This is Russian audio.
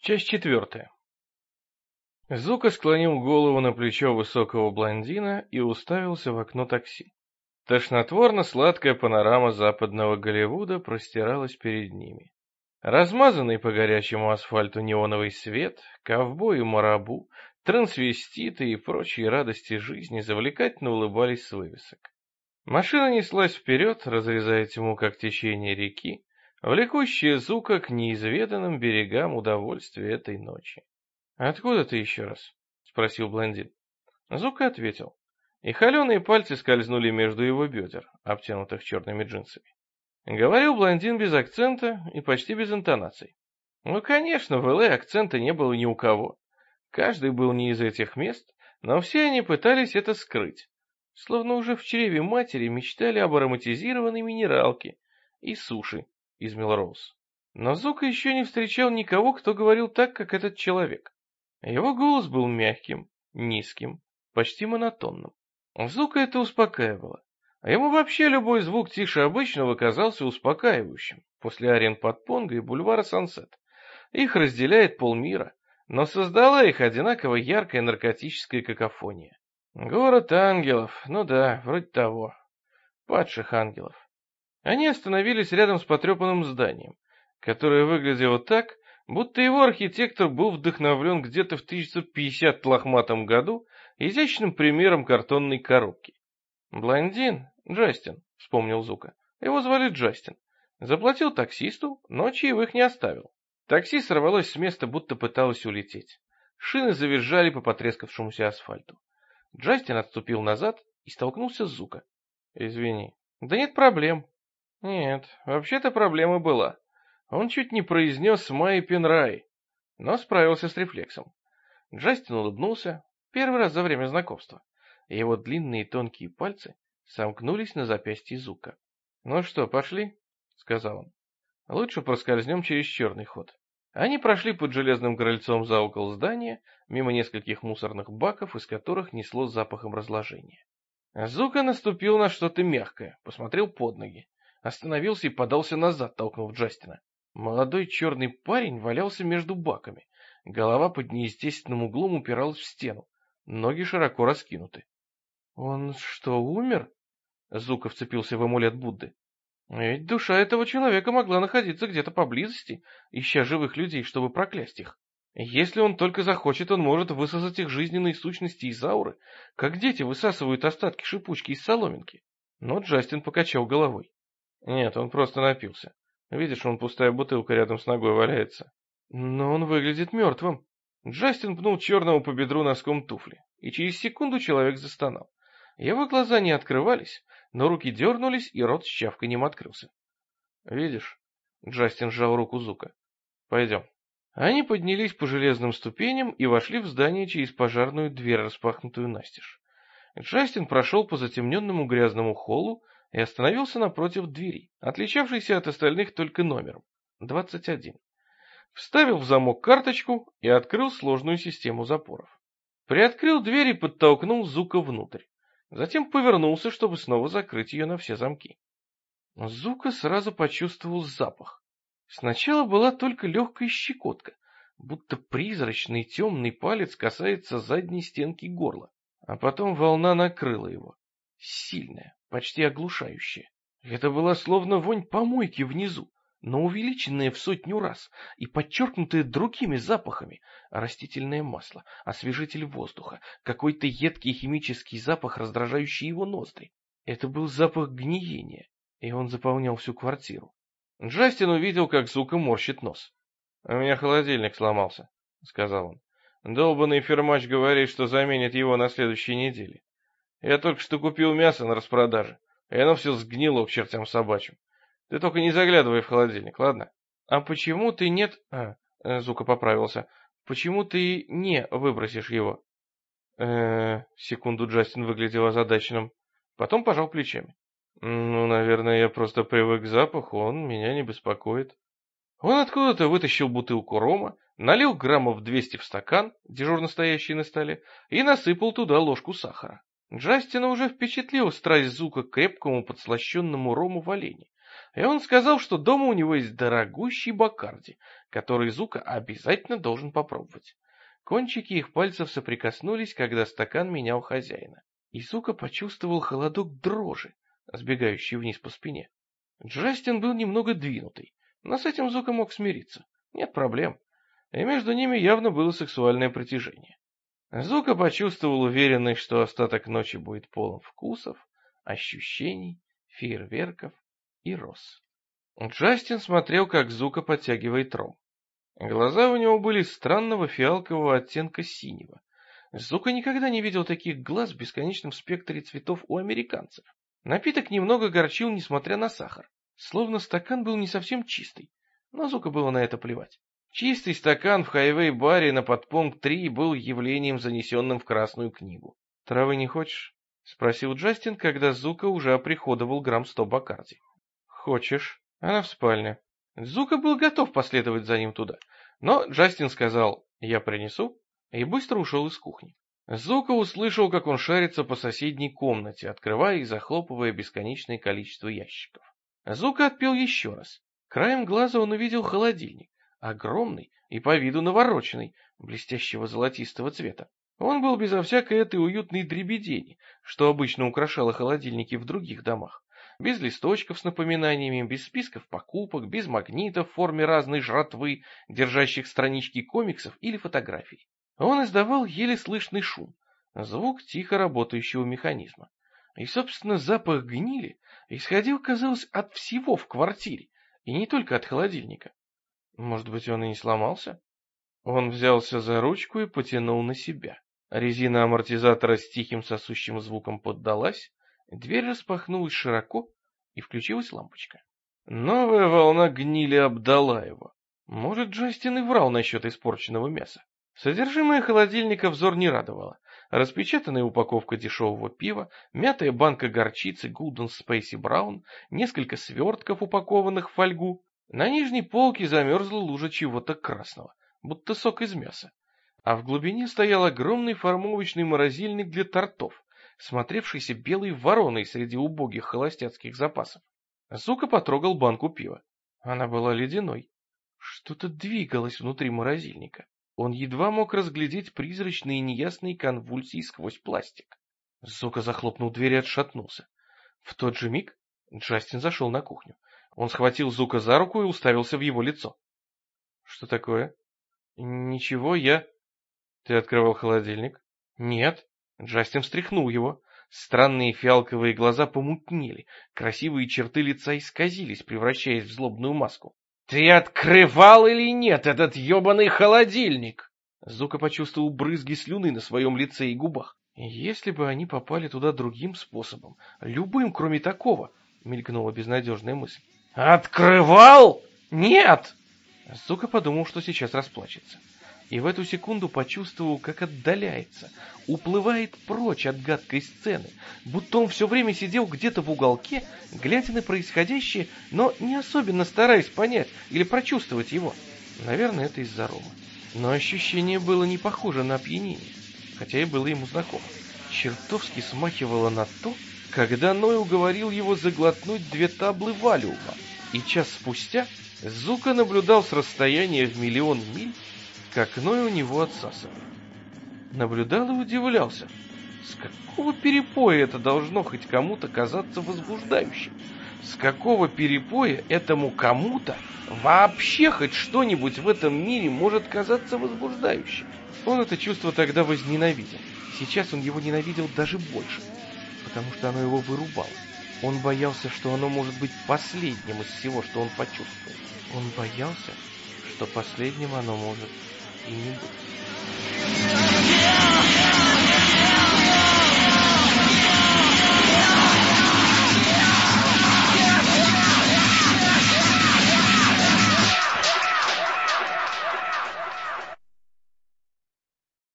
Часть четвертая. Зука склонил голову на плечо высокого блондина и уставился в окно такси. Тошнотворно-сладкая панорама западного Голливуда простиралась перед ними. Размазанный по горячему асфальту неоновый свет, ковбои-марабу, трансвеститы и прочие радости жизни завлекательно улыбались с вывесок. Машина неслась вперед, разрезая тьму, как течение реки, влекущая Зука к неизведанным берегам удовольствия этой ночи. «Откуда ты еще раз?» — спросил блондин. Зука ответил, и холеные пальцы скользнули между его бедер, обтянутых черными джинсами. Говорил блондин без акцента и почти без интонаций. Ну, конечно, в Л.А. акцента не было ни у кого. Каждый был не из этих мест, но все они пытались это скрыть. Словно уже в чреве матери мечтали об ароматизированной минералке и суши из Мелроуз. Но Зука еще не встречал никого, кто говорил так, как этот человек. Его голос был мягким, низким, почти монотонным. Зука это успокаивало. А ему вообще любой звук тише обычного казался успокаивающим после арен Подпонга и бульвара Сансет. Их разделяет полмира, но создала их одинаково яркая наркотическая какофония. Город ангелов, ну да, вроде того. Падших ангелов. Они остановились рядом с потрепанным зданием, которое выглядело так, будто его архитектор был вдохновлен где-то в 1950 лохматом году изящным примером картонной коробки. «Блондин, Джастин», — вспомнил Зука. Его звали Джастин. Заплатил таксисту, но чаевых не оставил. Такси сорвалось с места, будто пыталось улететь. Шины завизжали по потрескавшемуся асфальту. Джастин отступил назад и столкнулся с Зука. «Извини». «Да нет проблем». Нет, вообще-то проблема была. Он чуть не произнес «Майи Пенрай», но справился с рефлексом. Джастин улыбнулся, первый раз за время знакомства. Его длинные тонкие пальцы сомкнулись на запястье Зука. «Ну что, пошли?» — сказал он. «Лучше проскользнем через черный ход». Они прошли под железным крыльцом за угол здания, мимо нескольких мусорных баков, из которых несло запахом разложения. Зука наступил на что-то мягкое, посмотрел под ноги, остановился и подался назад, толкнув Джастина. Молодой черный парень валялся между баками, голова под неестественным углом упиралась в стену, ноги широко раскинуты. «Он что, умер?» Зука вцепился в амулет Будды. Ведь душа этого человека могла находиться где-то поблизости, ища живых людей, чтобы проклясть их. Если он только захочет, он может высосать их жизненные сущности из ауры, как дети высасывают остатки шипучки из соломинки. Но Джастин покачал головой. Нет, он просто напился. Видишь, вон пустая бутылка рядом с ногой валяется. Но он выглядит мертвым. Джастин пнул черного по бедру носком туфли, и через секунду человек застонал. Его глаза не открывались, но руки дернулись, и рот с чавканьем открылся. «Видишь?» — Джастин сжал руку Зука. «Пойдем». Они поднялись по железным ступеням и вошли в здание через пожарную дверь, распахнутую настежь. Джастин прошел по затемненному грязному холлу и остановился напротив двери, отличавшейся от остальных только номером — 21. Вставил в замок карточку и открыл сложную систему запоров. Приоткрыл дверь и подтолкнул Зука внутрь. Затем повернулся, чтобы снова закрыть ее на все замки. Зука сразу почувствовал запах. Сначала была только легкая щекотка, будто призрачный темный палец касается задней стенки горла, а потом волна накрыла его. Сильная, почти оглушающая. Это была словно вонь помойки внизу, но увеличенная в 100 раз и подчеркнутая другими запахами. Растительное масло, освежитель воздуха, какой-то едкий химический запах, раздражающий его ноздри. Это был запах гниения, и он заполнял всю квартиру. Джастин увидел, как Зука морщит нос. «У меня холодильник сломался», — сказал он. «Долбанный фермач говорит, что заменит его на следующей неделе. Я только что купил мясо на распродаже, и оно все сгнило к чертям собачьим. Ты только не заглядывай в холодильник, ладно?» «А почему ты нет...» Зука поправился. «Почему ты не выбросишь его?» Секунду Джастин выглядел озадаченным. Потом пожал плечами. «Ну, наверное, я просто привык к запаху, он меня не беспокоит». Он откуда-то вытащил бутылку рома, налил граммов 200 в стакан, дежурно стоящий на столе, и насыпал туда ложку сахара. Джастина уже впечатлила страсть Зука к крепкому подслащенному рому в олене, и он сказал, что дома у него есть дорогущий Бакарди, который Зука обязательно должен попробовать. Кончики их пальцев соприкоснулись, когда стакан менял хозяина. И Зука почувствовал холодок дрожи, сбегающий вниз по спине. Джастин был немного двинутый, но с этим Зука мог смириться. Нет проблем. И между ними явно было сексуальное притяжение. Зука почувствовал уверенность, что остаток ночи будет полон вкусов, ощущений, фейерверков и роз. Джастин смотрел, как Зука подтягивает ром. Глаза у него были странного фиалкового оттенка синего. Зука никогда не видел таких глаз в бесконечном спектре цветов у американцев. Напиток немного горчил, несмотря на сахар. Словно стакан был не совсем чистый, но Зука было на это плевать. Чистый стакан в хайвей-баре на подпункт 3 был явлением, занесенным в Красную книгу. «Травы не хочешь?» — спросил Джастин, когда Зука уже оприходовал грамм 100 Бакарди. «Хочешь. Она в спальне». Зука был готов последовать за ним туда, но Джастин сказал «я принесу» и быстро ушел из кухни. Зука услышал, как он шарится по соседней комнате, открывая и захлопывая бесконечное количество ящиков. Зука отпил еще раз. Краем глаза он увидел холодильник, огромный и по виду навороченный, блестящего золотистого цвета. Он был безо всякой этой уютной дребедени, что обычно украшало холодильники в других домах. Без листочков с напоминаниями, без списков покупок, без магнитов в форме разной жратвы, держащих странички комиксов или фотографий. Он издавал еле слышный шум, звук тихо работающего механизма. И, собственно, запах гнили исходил, казалось, от всего в квартире, и не только от холодильника. Может быть, он и не сломался? Он взялся за ручку и потянул на себя. Резина амортизатора с тихим сосущим звуком поддалась, дверь распахнулась широко, и включилась лампочка. Новая волна гнили обдала его. Может, Джастин и врал насчет испорченного мяса. Содержимое холодильника взор не радовало. Распечатанная упаковка дешевого пива, мятая банка горчицы Golden Spacey Brown, несколько свертков, упакованных в фольгу. На нижней полке замерзла лужа чего-то красного, будто сок из мяса. А в глубине стоял огромный формовочный морозильник для тортов, смотревшийся белой вороной среди убогих холостяцких запасов. Зука потрогал банку пива. Она была ледяной. Что-то двигалось внутри морозильника. Он едва мог разглядеть призрачные неясные конвульсии сквозь пластик. Зука захлопнул дверь и отшатнулся. В тот же миг Джастин зашел на кухню. Он схватил Зука за руку и уставился в его лицо. — Что такое? — Ничего, я... — Ты открывал холодильник? — Нет. Джастин встряхнул его. Странные фиалковые глаза помутнели, красивые черты лица исказились, превращаясь в злобную маску. — Ты открывал или нет этот ебаный холодильник? Зука почувствовал брызги слюны на своем лице и губах. Если бы они попали туда другим способом, любым, кроме такого, мелькнула безнадежная мысль. — Открывал? Нет! Зука подумал, что сейчас расплачется. И в эту секунду почувствовал, как отдаляется, уплывает прочь от гадкой сцены, будто он все время сидел где-то в уголке, глядя на происходящее, но не особенно стараясь понять или прочувствовать его. Наверное, это из-за рома. Но ощущение было не похоже на опьянение, хотя и было ему знакомо. Чертовски смахивало на то, когда Ной уговорил его заглотнуть 2 таблы валиума, и час спустя Зука наблюдал с расстояния в 1 000 000 миль, как Ной у него отсасывал. Наблюдал и удивлялся. С какого перепоя это должно хоть кому-то казаться возбуждающим? С какого перепоя этому кому-то вообще хоть что-нибудь в этом мире может казаться возбуждающим? Он это чувство тогда возненавидел. Сейчас он его ненавидел даже больше, потому что оно его вырубало. Он боялся, что оно может быть последним из всего, что он почувствует. Он боялся, что последним оно может и не быть.